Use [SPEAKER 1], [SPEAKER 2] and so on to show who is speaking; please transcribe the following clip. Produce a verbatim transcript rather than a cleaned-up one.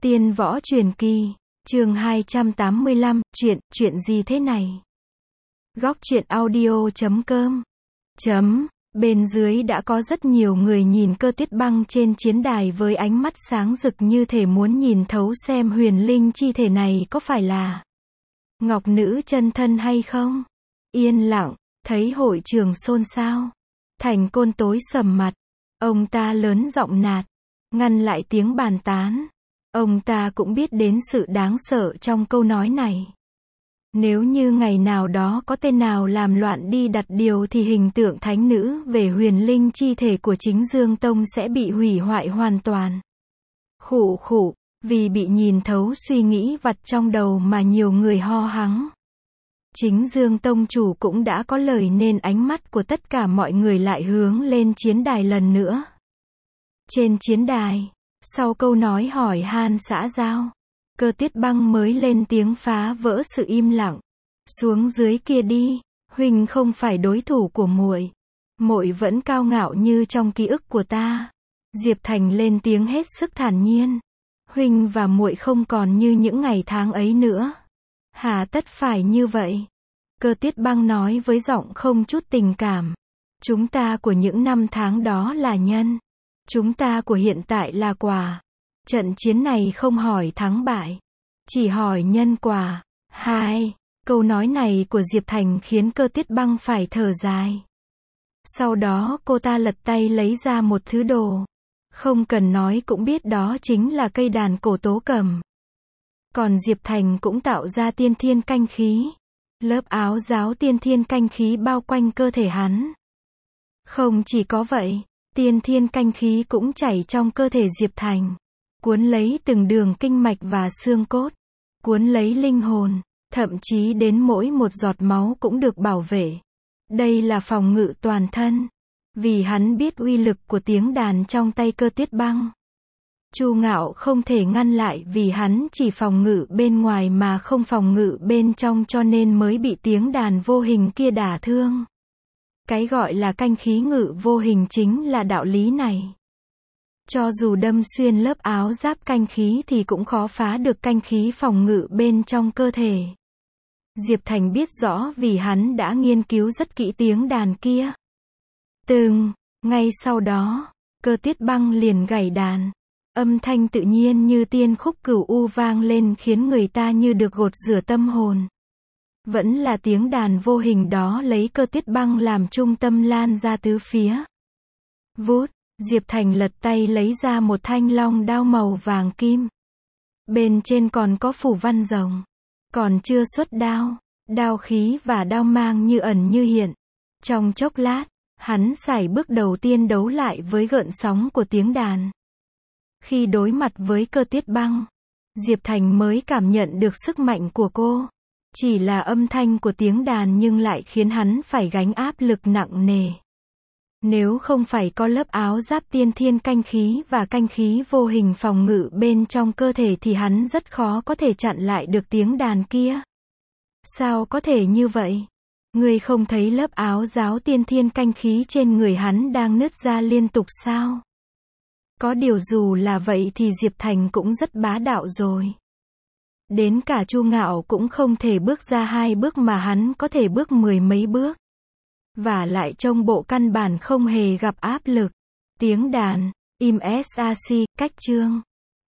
[SPEAKER 1] Tiên võ truyền kỳ, chương hai trăm tám mươi lăm, chuyện, chuyện gì thế này? Góc truyện audio chấm com chấm, bên dưới đã có rất nhiều người nhìn Cơ Tuyết Băng trên chiến đài với ánh mắt sáng rực như thể muốn nhìn thấu xem huyền linh chi thể này có phải là Ngọc Nữ chân thân hay không? Yên lặng, thấy hội trường xôn xao. Thành Côn tối sầm mặt, ông ta lớn giọng nạt, ngăn lại tiếng bàn tán. Ông ta cũng biết đến sự đáng sợ trong câu nói này. Nếu như ngày nào đó có tên nào làm loạn đi đặt điều thì hình tượng thánh nữ về huyền linh chi thể của chính Dương Tông sẽ bị hủy hoại hoàn toàn. Khụ khụ, vì bị nhìn thấu suy nghĩ vặt trong đầu mà nhiều người ho hắng. Chính Dương Tông chủ cũng đã có lời nên ánh mắt của tất cả mọi người lại hướng lên chiến đài lần nữa. Trên chiến đài, sau câu nói hỏi han xã giao, Cơ Tuyết Băng mới lên tiếng phá vỡ sự im lặng. Xuống dưới kia đi, huynh không phải đối thủ của muội. Muội vẫn cao ngạo như trong ký ức của ta. Diệp Thành lên tiếng hết sức thản nhiên. Huynh và muội không còn như những ngày tháng ấy nữa. Hà tất phải như vậy? Cơ Tuyết Băng nói với giọng không chút tình cảm. Chúng ta của những năm tháng đó là nhân. Chúng ta của hiện tại là quả. Trận chiến này không hỏi thắng bại, chỉ hỏi nhân quả. Hai, câu nói này của Diệp Thành khiến Cơ Tuyết Băng phải thở dài. Sau đó cô ta lật tay lấy ra một thứ đồ. Không cần nói cũng biết đó chính là cây đàn cổ tố cầm. Còn Diệp Thành cũng tạo ra tiên thiên canh khí. Lớp áo giáo tiên thiên canh khí bao quanh cơ thể hắn. Không chỉ có vậy, tiên thiên canh khí cũng chảy trong cơ thể Diệp Thành. Cuốn lấy từng đường kinh mạch và xương cốt. Cuốn lấy linh hồn, thậm chí đến mỗi một giọt máu cũng được bảo vệ. Đây là phòng ngự toàn thân. Vì hắn biết uy lực của tiếng đàn trong tay Cơ Tuyết Băng. Chu Ngạo không thể ngăn lại vì hắn chỉ phòng ngự bên ngoài mà không phòng ngự bên trong cho nên mới bị tiếng đàn vô hình kia đả thương. Cái gọi là canh khí ngự vô hình chính là đạo lý này. Cho dù đâm xuyên lớp áo giáp canh khí thì cũng khó phá được canh khí phòng ngự bên trong cơ thể. Diệp Thành biết rõ vì hắn đã nghiên cứu rất kỹ tiếng đàn kia. Từng, ngay sau đó, Cơ Tuyết Băng liền gảy đàn. Âm thanh tự nhiên như tiên khúc cửu u vang lên khiến người ta như được gột rửa tâm hồn. Vẫn là tiếng đàn vô hình đó lấy Cơ Tuyết Băng làm trung tâm lan ra tứ phía. Vút, Diệp Thành lật tay lấy ra một thanh long đao màu vàng kim. Bên trên còn có phủ văn rồng. Còn chưa xuất đao, đao khí và đao mang như ẩn như hiện. Trong chốc lát, hắn sải bước đầu tiên đấu lại với gợn sóng của tiếng đàn. Khi đối mặt với Cơ Tuyết Băng, Diệp Thành mới cảm nhận được sức mạnh của cô. Chỉ là âm thanh của tiếng đàn nhưng lại khiến hắn phải gánh áp lực nặng nề. Nếu không phải có lớp áo giáp tiên thiên canh khí và canh khí vô hình phòng ngự bên trong cơ thể thì hắn rất khó có thể chặn lại được tiếng đàn kia. Sao có thể như vậy? Ngươi không thấy lớp áo giáo tiên thiên canh khí trên người hắn đang nứt ra liên tục sao? Có điều dù là vậy thì Diệp Thành cũng rất bá đạo rồi. Đến cả Chu Ngạo cũng không thể bước ra hai bước mà hắn có thể bước mười mấy bước. Và lại trong bộ căn bản không hề gặp áp lực. Tiếng đàn, im sac, cách chương.